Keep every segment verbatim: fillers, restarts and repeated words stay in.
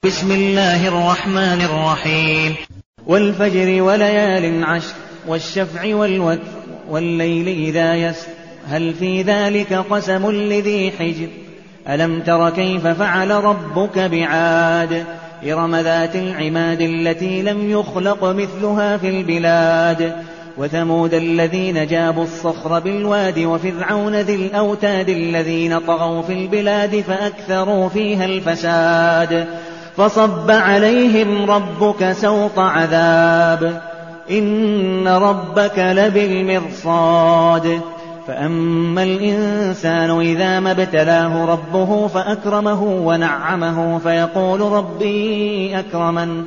بسم الله الرحمن الرحيم. والفجر وليال عشر والشفع والوتر والليل إذا يسر هل في ذلك قسم لذي حجر ألم تر كيف فعل ربك بعاد إرم ذات العماد التي لم يخلق مثلها في البلاد وثمود الذين جابوا الصخر بالواد وفرعون ذي الأوتاد الذين طغوا في البلاد فأكثروا فيها الفساد فصب عليهم ربك سوط عذاب إن ربك لبالمرصاد فأما الإنسان إذا ما ابتلاه ربه فأكرمه ونعمه فيقول ربي أكرمن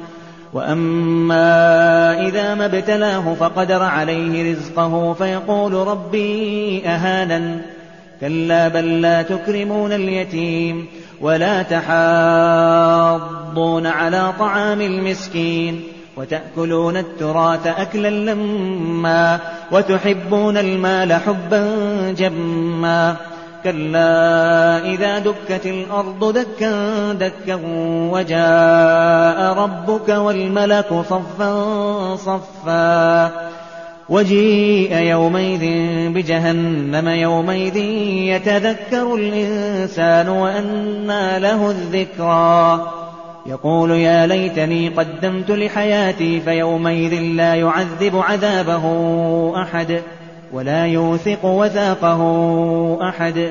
وأما إذا ما ابتلاه فقدر عليه رزقه فيقول ربي أهانن كلا بل لا تكرمون اليتيم ولا تحاضون على طعام المسكين وتأكلون التراث أكلا لما وتحبون المال حبا جما كلا إذا دكت الأرض دكا دكا وجاء ربك والملك صفا صفا وجيء يومئذ بجهنم يومئذ يتذكر الإنسان وأنى له الذكرى يقول يا ليتني قدمت لحياتي فيومئذ لا يعذب عذابه أحد ولا يوثق وثاقه أحد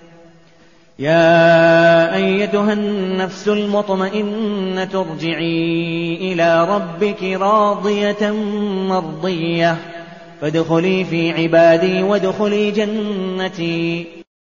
يا أيتها النفس المطمئنة ارجعي إلى ربك راضية مرضية فادخلي في عبادي وادخلي جنتي